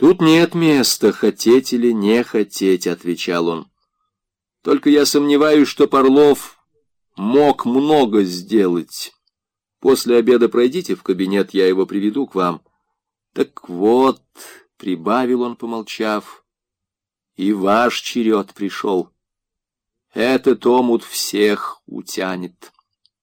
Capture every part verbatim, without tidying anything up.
«Тут нет места, хотеть или не хотеть», — отвечал он. «Только я сомневаюсь, что Орлов мог много сделать. После обеда пройдите в кабинет, я его приведу к вам». «Так вот», — прибавил он, помолчав, — «и ваш черед пришел. Этот омут всех утянет».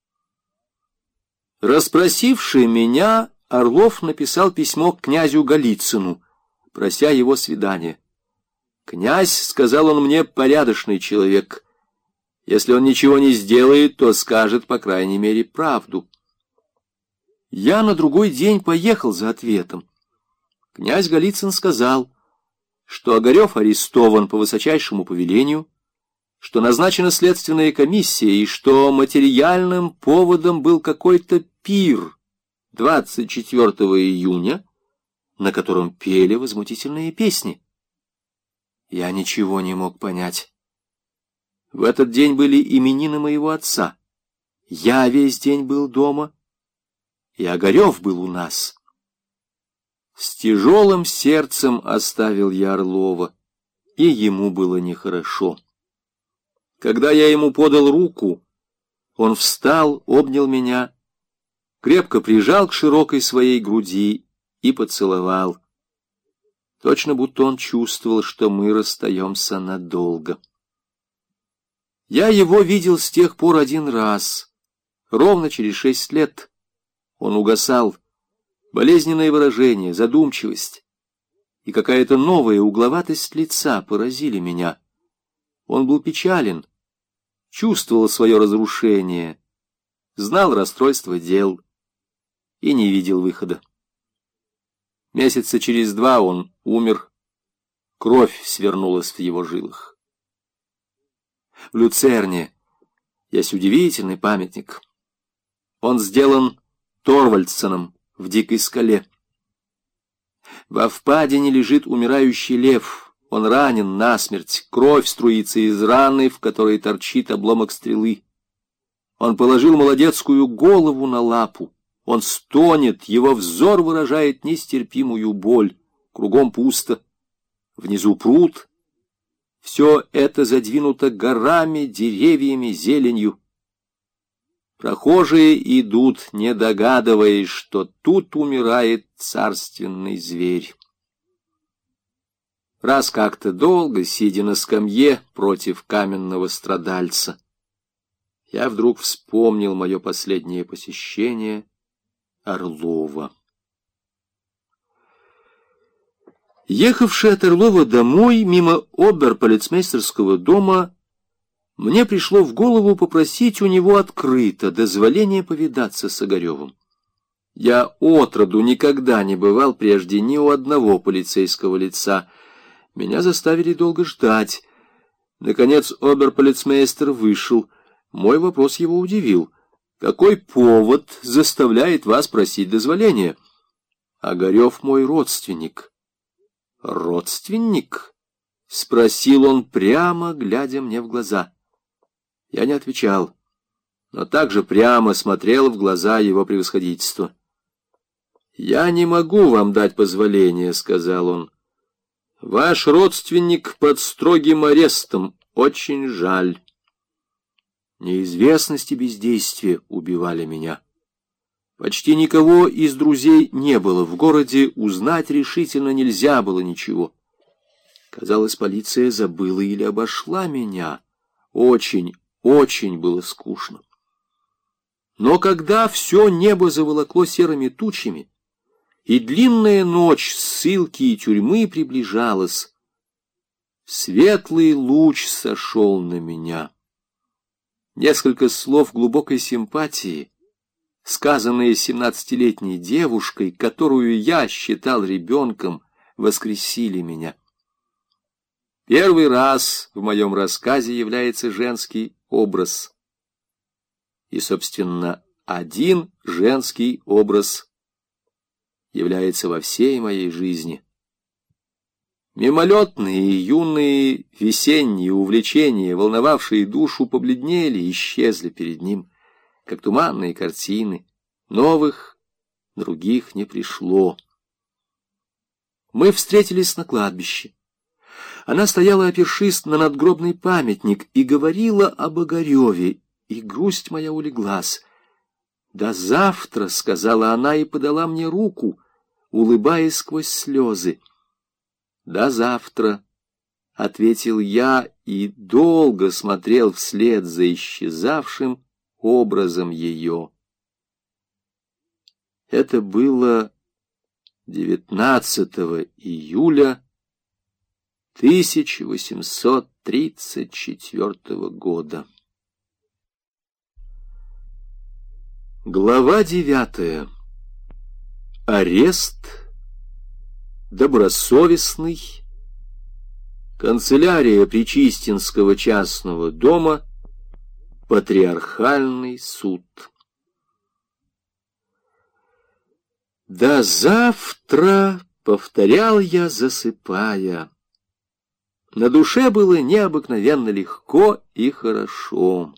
Расспросивший меня, Орлов написал письмо к князю Голицыну, прося его свидания. «Князь, — сказал он мне, — порядочный человек. Если он ничего не сделает, то скажет, по крайней мере, правду». Я на другой день поехал за ответом. Князь Голицын сказал, что Огарев арестован по высочайшему повелению, что назначена следственная комиссия и что материальным поводом был какой-то пир двадцать четвёртого июня, на котором пели возмутительные песни. Я ничего не мог понять. В этот день были именины моего отца. Я весь день был дома, и Огарев был у нас. С тяжелым сердцем оставил я Орлова, и ему было нехорошо. Когда я ему подал руку, он встал, обнял меня, крепко прижал к широкой своей груди и поцеловал. Точно будто он чувствовал, что мы расстаемся надолго. Я его видел с тех пор один раз, ровно через шесть лет. Он угасал, болезненное выражение, задумчивость и какая-то новая угловатость лица поразили меня. Он был печален, чувствовал свое разрушение, знал расстройство дел и не видел выхода. Месяца через два он умер, кровь свернулась в его жилах. В Люцерне есть удивительный памятник. Он сделан Торвальдсеном в Дикой скале. Во впадине лежит умирающий лев. Он ранен насмерть, кровь струится из раны, в которой торчит обломок стрелы. Он положил молодецкую голову на лапу. Он стонет, его взор выражает нестерпимую боль. Кругом пусто, внизу пруд. Все это задвинуто горами, деревьями, зеленью. Прохожие идут, не догадываясь, что тут умирает царственный зверь. Раз как-то долго, сидя на скамье против каменного страдальца, я вдруг вспомнил мое последнее посещение Орлова. Ехавший от Орлова домой, мимо оберполицмейстерского дома, мне пришло в голову попросить у него открыто дозволения повидаться с Огаревым. Я отроду никогда не бывал прежде ни у одного полицейского лица. Меня заставили долго ждать. Наконец оберполицмейстер вышел. Мой вопрос его удивил. «Какой повод заставляет вас просить дозволения?» «Огарев мой родственник». «Родственник?» — спросил он прямо, глядя мне в глаза. Я не отвечал, но также прямо смотрел в глаза его превосходительства. «Я не могу вам дать позволения», — сказал он. «Ваш родственник под строгим арестом. Очень жаль». Неизвестность и бездействие убивали меня. Почти никого из друзей не было. В городе узнать решительно нельзя было ничего. Казалось, полиция забыла или обошла меня. Очень, очень было скучно. Но когда все небо заволокло серыми тучами, и длинная ночь ссылки и тюрьмы приближалась, светлый луч сошел на меня. Несколько слов глубокой симпатии, сказанные семнадцатилетней девушкой, которую я считал ребенком, воскресили меня. Первый раз в моем рассказе является женский образ. И, собственно, один женский образ является во всей моей жизни. Мимолетные, юные, весенние увлечения, волновавшие душу, побледнели и исчезли перед ним, как туманные картины. Новых, других не пришло. Мы встретились на кладбище. Она стояла, опершись на надгробный памятник, и говорила об Огареве, и грусть моя улеглась. «До завтра», — сказала она и подала мне руку, улыбаясь сквозь слезы. «До завтра», — ответил я и долго смотрел вслед за исчезавшим образом ее. Это было девятнадцатого июля тысяча восемьсот тридцать четвёртого года. Глава девятая. Арест. Добросовестный. Канцелярия Причистинского частного дома. Патриархальный суд. «До завтра», — повторял я, засыпая. На душе было необыкновенно легко и хорошо.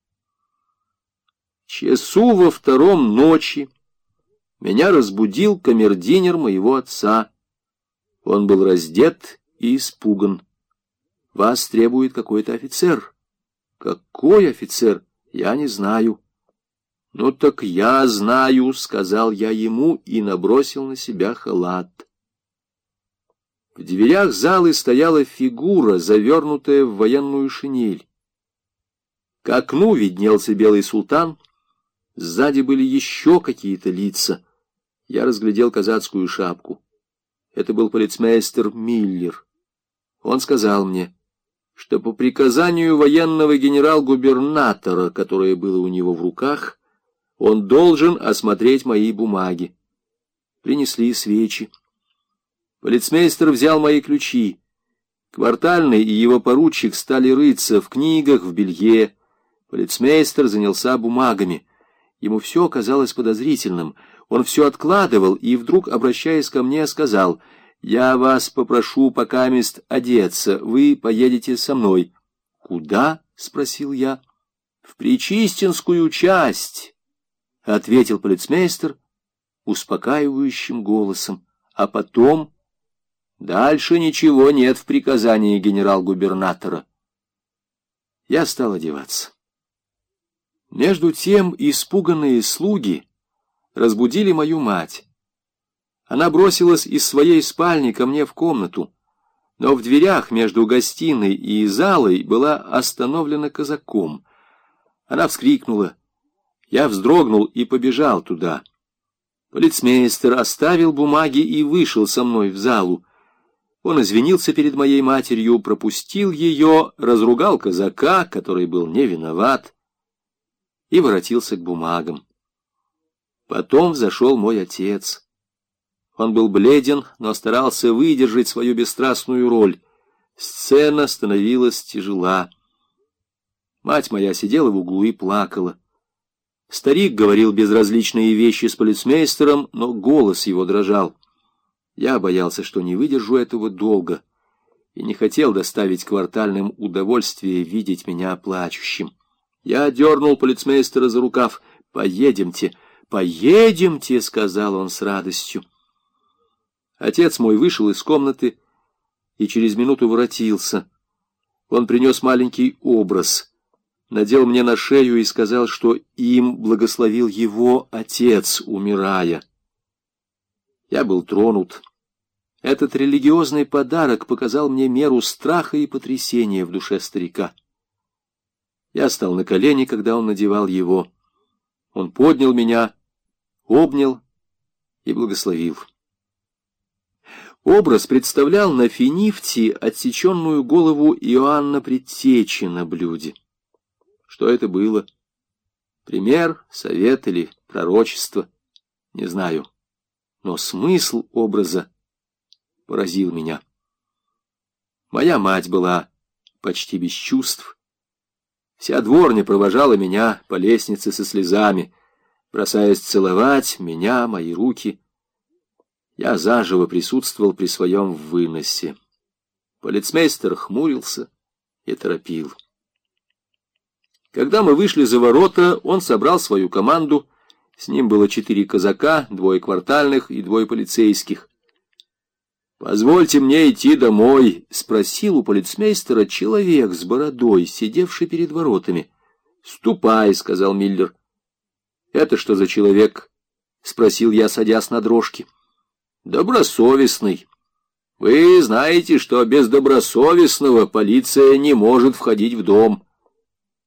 Часу во втором ночи меня разбудил камердинер моего отца. Он был раздет и испуган. «Вас требует какой-то офицер». «Какой офицер? Я не знаю». «Ну так я знаю», — сказал я ему и набросил на себя халат. В дверях залы стояла фигура, завернутая в военную шинель. К окну виднелся белый султан, сзади были еще какие-то лица. Я разглядел казацкую шапку. Это был полицмейстер Миллер. Он сказал мне, что по приказанию военного генерал-губернатора, которое было у него в руках, он должен осмотреть мои бумаги. Принесли свечи. Полицмейстер взял мои ключи. Квартальный и его поручик стали рыться в книгах, в белье. Полицмейстер занялся бумагами. Ему все казалось подозрительным. Он все откладывал и вдруг, обращаясь ко мне, сказал: «Я вас попрошу покамест одеться, вы поедете со мной». «Куда?» — спросил я. «В Причистинскую часть», — ответил полицмейстер успокаивающим голосом. «А потом...» «Дальше ничего нет в приказании генерал-губернатора». Я стал одеваться. Между тем испуганные слуги разбудили мою мать. Она бросилась из своей спальни ко мне в комнату, но в дверях между гостиной и залой была остановлена казаком. Она вскрикнула. Я вздрогнул и побежал туда. Полицмейстер оставил бумаги и вышел со мной в залу. Он извинился перед моей матерью, пропустил ее, разругал казака, который был не виноват, и воротился к бумагам. Потом взошел мой отец. Он был бледен, но старался выдержать свою бесстрастную роль. Сцена становилась тяжела. Мать моя сидела в углу и плакала. Старик говорил безразличные вещи с полицмейстером, но голос его дрожал. Я боялся, что не выдержу этого долго, и не хотел доставить квартальным удовольствие видеть меня плачущим. Я дернул полицмейстера за рукав. «Поедемте, поедемте», — сказал он с радостью. Отец мой вышел из комнаты и через минуту воротился. Он принес маленький образ, надел мне на шею и сказал, что им благословил его отец, умирая. Я был тронут. Этот религиозный подарок показал мне меру страха и потрясения в душе старика. Я стал на колени, когда он надевал его. Он поднял меня, обнял и благословил. Образ представлял на финифте отсеченную голову Иоанна Предтечи на блюде. Что это было? Пример, совет или пророчество? Не знаю. Но смысл образа поразил меня. Моя мать была почти без чувств. Вся дворня провожала меня по лестнице со слезами, бросаясь целовать меня, мои руки. Я заживо присутствовал при своем выносе. Полицмейстер хмурился и торопил. Когда мы вышли за ворота, он собрал свою команду. С ним было четыре казака, двое квартальных и двое полицейских. «Позвольте мне идти домой», — спросил у полицмейстера человек с бородой, сидевший перед воротами. «Ступай», — сказал Миллер. «Это что за человек?» — спросил я, садясь на дрожки. «Добросовестный. Вы знаете, что без добросовестного полиция не может входить в дом».